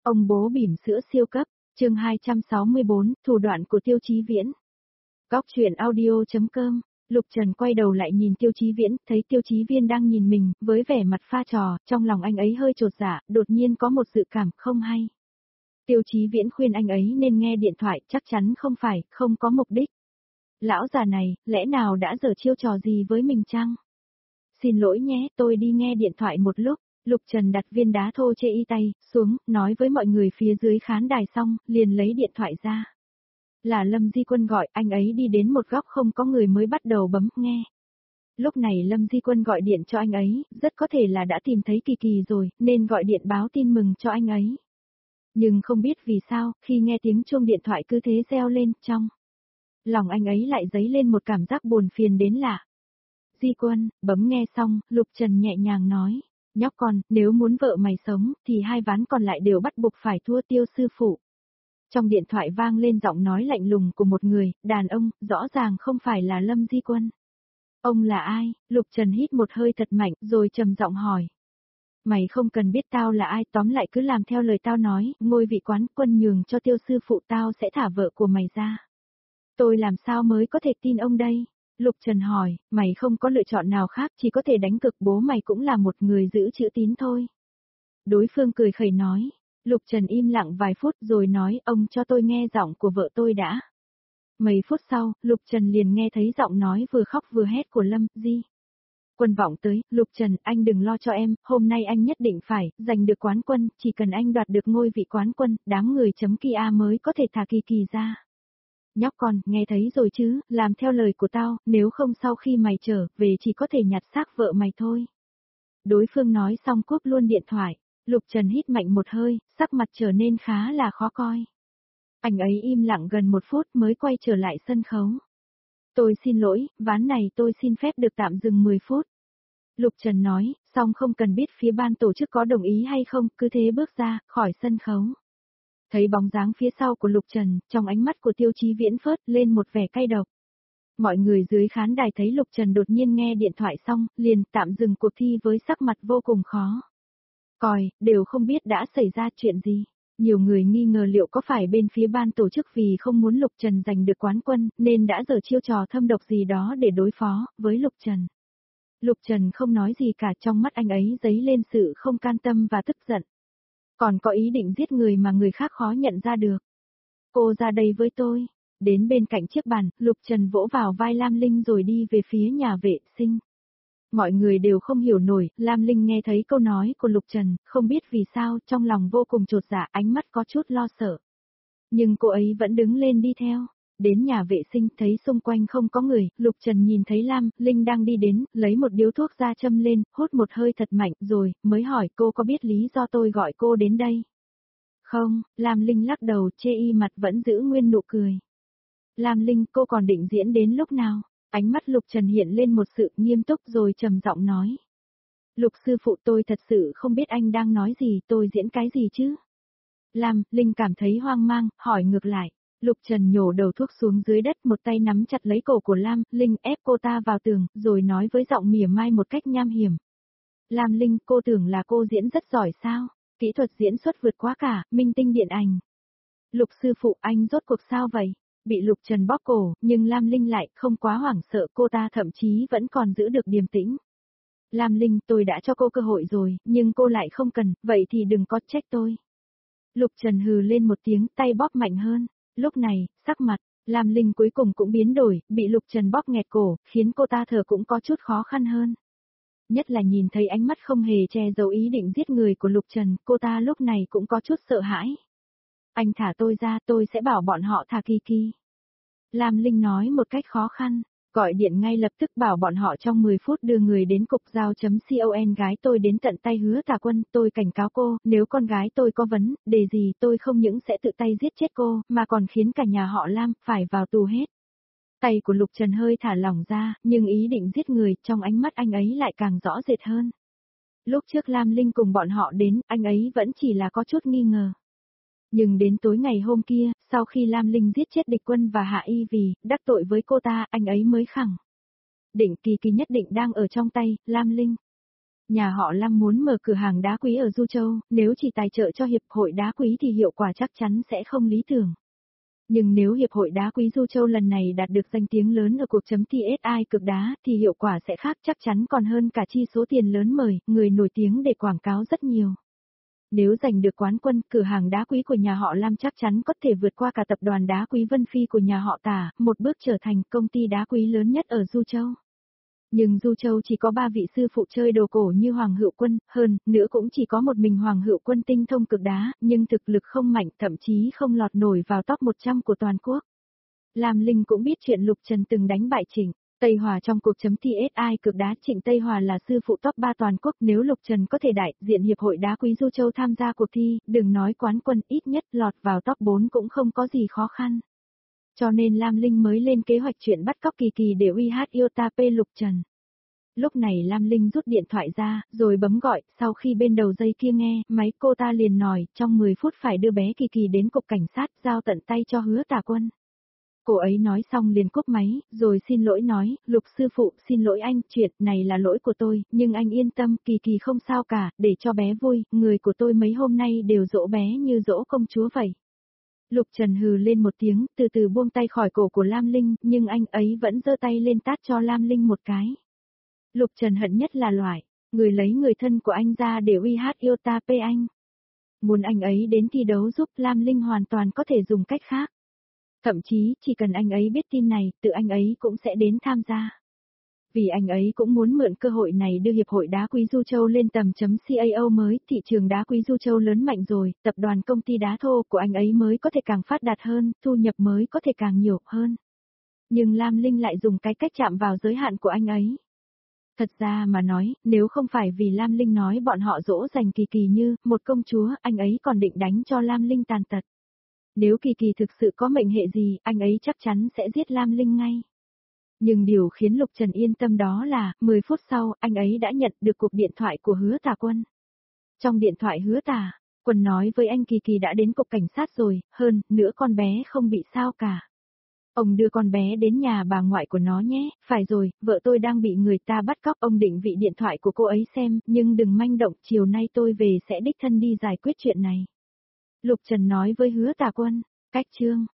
Ông bố bỉm sữa siêu cấp, chương 264, thủ đoạn của Tiêu Chí Viễn. Góc truyện audio.com, Lục Trần quay đầu lại nhìn Tiêu Chí Viễn, thấy Tiêu Chí Viên đang nhìn mình, với vẻ mặt pha trò, trong lòng anh ấy hơi chột dạ, đột nhiên có một dự cảm không hay. Tiêu Chí Viễn khuyên anh ấy nên nghe điện thoại, chắc chắn không có mục đích. Lão già này, lẽ nào đã giở chiêu trò gì với mình chăng? Xin lỗi nhé, tôi đi nghe điện thoại một lúc. Lục Trần đặt viên đá thô chê y tay xuống, nói với mọi người phía dưới khán đài xong, liền lấy điện thoại ra. Là Lâm Di Quân gọi, anh ấy đi đến một góc không có người mới bắt đầu bấm nghe. Lúc này Lâm Di Quân gọi điện cho anh ấy, rất có thể là đã tìm thấy Kỳ Kỳ rồi, nên gọi điện báo tin mừng cho anh ấy. Nhưng không biết vì sao, khi nghe tiếng chuông điện thoại cứ thế reo lên, trong lòng anh ấy lại dấy lên một cảm giác buồn phiền đến lạ. Di Quân, bấm nghe xong, Lục Trần nhẹ nhàng nói. Nhóc con, nếu muốn vợ mày sống, thì hai ván còn lại đều bắt buộc phải thua Tiêu sư phụ. Trong điện thoại vang lên giọng nói lạnh lùng của một người, đàn ông, rõ ràng không phải là Lâm Di Quân. Ông là ai? Lục Trần hít một hơi thật mạnh, rồi trầm giọng hỏi. Mày không cần biết tao là ai, tóm lại cứ làm theo lời tao nói, ngôi vị quán quân nhường cho Tiêu sư phụ, tao sẽ thả vợ của mày ra. Tôi làm sao mới có thể tin ông đây? Lục Trần hỏi, mày không có lựa chọn nào khác, chỉ có thể đánh cược, bố mày cũng là một người giữ chữ tín thôi. Đối phương cười khẩy nói. Lục Trần im lặng vài phút rồi nói, ông cho tôi nghe giọng của vợ tôi đã. Mấy phút sau, Lục Trần liền nghe thấy giọng nói vừa khóc vừa hét của Lâm Di Quân vọng tới. Lục Trần, anh đừng lo cho em, hôm nay anh nhất định phải giành được quán quân, chỉ cần anh đoạt được ngôi vị quán quân, đám người chấm Kia mới có thể thả Kỳ Kỳ ra. Nhóc con, nghe thấy rồi chứ, làm theo lời của tao, nếu không sau khi mày trở về chỉ có thể nhặt xác vợ mày thôi. Đối phương nói xong cúp luôn điện thoại. Lục Trần hít mạnh một hơi, sắc mặt trở nên khá là khó coi. Anh ấy im lặng gần một phút mới quay trở lại sân khấu. Tôi xin lỗi, ván này tôi xin phép được tạm dừng 10 phút. Lục Trần nói, xong không cần biết phía ban tổ chức có đồng ý hay không, cứ thế bước ra, khỏi sân khấu. Thấy bóng dáng phía sau của Lục Trần, trong ánh mắt của Tiêu Chí Viễn phớt lên một vẻ cay độc. Mọi người dưới khán đài thấy Lục Trần đột nhiên nghe điện thoại xong, liền tạm dừng cuộc thi với sắc mặt vô cùng khó coi, đều không biết đã xảy ra chuyện gì. Nhiều người nghi ngờ liệu có phải bên phía ban tổ chức vì không muốn Lục Trần giành được quán quân, nên đã giở chiêu trò thâm độc gì đó để đối phó với Lục Trần. Lục Trần không nói gì cả, trong mắt anh ấy dấy lên sự không can tâm và tức giận. Còn có ý định giết người mà người khác khó nhận ra được. Cô ra đây với tôi. Đến bên cạnh chiếc bàn, Lục Trần vỗ vào vai Lam Linh rồi đi về phía nhà vệ sinh. Mọi người đều không hiểu nổi, Lam Linh nghe thấy câu nói của Lục Trần, không biết vì sao, trong lòng vô cùng chột dạ, ánh mắt có chút lo sợ. Nhưng cô ấy vẫn đứng lên đi theo. Đến nhà vệ sinh, thấy xung quanh không có người, Lục Trần nhìn thấy Lam Linh đang đi đến, lấy một điếu thuốc ra châm lên, hút một hơi thật mạnh, rồi mới hỏi cô có biết lý do tôi gọi cô đến đây? Không, Lam Linh lắc đầu, chê y mặt vẫn giữ nguyên nụ cười. Lam Linh, cô còn định diễn đến lúc nào? Ánh mắt Lục Trần hiện lên một sự nghiêm túc rồi trầm giọng nói. Lục sư phụ, tôi thật sự không biết anh đang nói gì, tôi diễn cái gì chứ? Lam Linh cảm thấy hoang mang, hỏi ngược lại. Lục Trần nhổ đầu thuốc xuống dưới đất, một tay nắm chặt lấy cổ của Lam Linh, ép cô ta vào tường, rồi nói với giọng mỉa mai một cách nham hiểm. Lam Linh, cô tưởng là cô diễn rất giỏi sao? Kỹ thuật diễn xuất vượt quá cả minh tinh điện ảnh. Lục sư phụ, anh rốt cuộc sao vậy? Bị Lục Trần bóp cổ, nhưng Lam Linh lại không quá hoảng sợ, cô ta thậm chí vẫn còn giữ được điềm tĩnh. Lam Linh, tôi đã cho cô cơ hội rồi, nhưng cô lại không cần, vậy thì đừng có trách tôi. Lục Trần hừ lên một tiếng, tay bóp mạnh hơn. Lúc này, sắc mặt Lam Linh cuối cùng cũng biến đổi, bị Lục Trần bóp nghẹt cổ, khiến cô ta thở cũng có chút khó khăn hơn. Nhất là nhìn thấy ánh mắt không hề che giấu ý định giết người của Lục Trần, cô ta lúc này cũng có chút sợ hãi. Anh thả tôi ra, tôi sẽ bảo bọn họ thả Kỳ Kỳ. Lam Linh nói một cách khó khăn, gọi điện ngay lập tức bảo bọn họ trong 10 phút đưa người đến cục giao.com. Gái tôi đến tận tay Hứa Tà Quân, tôi cảnh cáo cô, nếu con gái tôi có vấn đề gì tôi không những sẽ tự tay giết chết cô, mà còn khiến cả nhà họ Lam phải vào tù hết. Tay của Lục Trần hơi thả lỏng ra, nhưng ý định giết người trong ánh mắt anh ấy lại càng rõ rệt hơn. Lúc trước Lam Linh cùng bọn họ đến, anh ấy vẫn chỉ là có chút nghi ngờ. Nhưng đến tối ngày hôm kia, sau khi Lam Linh giết chết địch quân và Hạ Y vì đắc tội với cô ta, anh ấy mới khẳng định Kỳ Kỳ nhất định đang ở trong tay Lam Linh. Nhà họ Lam muốn mở cửa hàng đá quý ở Du Châu, nếu chỉ tài trợ cho Hiệp hội đá quý thì hiệu quả chắc chắn sẽ không lý tưởng. Nhưng nếu Hiệp hội đá quý Du Châu lần này đạt được danh tiếng lớn ở cuộc chấm thi SI cực đá thì hiệu quả sẽ khác, chắc chắn còn hơn cả chi số tiền lớn mời người nổi tiếng để quảng cáo rất nhiều. Nếu giành được quán quân, cửa hàng đá quý của nhà họ Lam chắc chắn có thể vượt qua cả tập đoàn đá quý Vân Phi của nhà họ Tả, một bước trở thành công ty đá quý lớn nhất ở Du Châu. Nhưng Du Châu chỉ có 3 vị sư phụ chơi đồ cổ như Hoàng Hữu Quân, hơn nữa cũng chỉ có một mình Hoàng Hữu Quân tinh thông cực đá, nhưng thực lực không mạnh, thậm chí không lọt nổi vào top 100 của toàn quốc. Lam Linh cũng biết chuyện Lục Trần từng đánh bại Trịnh Tây Hòa trong cuộc chấm thi SI cực đá. Trịnh Tây Hòa là sư phụ top 3 toàn quốc, nếu Lục Trần có thể đại diện Hiệp hội đá quý Du Châu tham gia cuộc thi, đừng nói quán quân, ít nhất lọt vào top 4 cũng không có gì khó khăn. Cho nên Lam Linh mới lên kế hoạch chuyện bắt cóc Kỳ Kỳ để uy hát Iota P Lục Trần. Lúc này Lam Linh rút điện thoại ra, rồi bấm gọi, sau khi bên đầu dây kia nghe, máy cô ta liền nói, trong 10 phút phải đưa bé Kỳ Kỳ đến cục cảnh sát, giao tận tay cho Hứa Tả Quân. Cô ấy nói xong liền cúp máy, rồi xin lỗi nói, Lục sư phụ, xin lỗi anh, chuyện này là lỗi của tôi, nhưng anh yên tâm, Kỳ Kỳ không sao cả, để cho bé vui, người của tôi mấy hôm nay đều dỗ bé như dỗ công chúa vậy. Lục Trần hừ lên một tiếng, từ từ buông tay khỏi cổ của Lam Linh, nhưng anh ấy vẫn giơ tay lên tát cho Lam Linh một cái. Lục Trần hận nhất là loại, người lấy người thân của anh ra để uy hát Iota P anh. Muốn anh ấy đến thi đấu giúp, Lam Linh hoàn toàn có thể dùng cách khác. Thậm chí, chỉ cần anh ấy biết tin này, tự anh ấy cũng sẽ đến tham gia. Vì anh ấy cũng muốn mượn cơ hội này đưa Hiệp hội đá quý Du Châu lên tầm chấm CAO mới, thị trường đá quý Du Châu lớn mạnh rồi, tập đoàn công ty đá thô của anh ấy mới có thể càng phát đạt hơn, thu nhập mới có thể càng nhiều hơn. Nhưng Lam Linh lại dùng cái cách chạm vào giới hạn của anh ấy. Thật ra mà nói, nếu không phải vì Lam Linh nói bọn họ dỗ dành Kỳ Kỳ như một công chúa, anh ấy còn định đánh cho Lam Linh tàn tật. Nếu Kỳ Kỳ thực sự có mệnh hệ gì, anh ấy chắc chắn sẽ giết Lam Linh ngay. Nhưng điều khiến Lục Trần yên tâm đó là, 10 phút sau, anh ấy đã nhận được cuộc điện thoại của Hứa Tả Quân. Trong điện thoại Hứa Tả Quân nói với anh Kỳ Kỳ đã đến cục cảnh sát rồi, hơn nữa con bé không bị sao cả. Ông đưa con bé đến nhà bà ngoại của nó nhé, phải rồi, vợ tôi đang bị người ta bắt cóc, ông định vị điện thoại của cô ấy xem, nhưng đừng manh động, chiều nay tôi về sẽ đích thân đi giải quyết chuyện này. Lục Trần nói với Hứa Tả Quân, cách chương.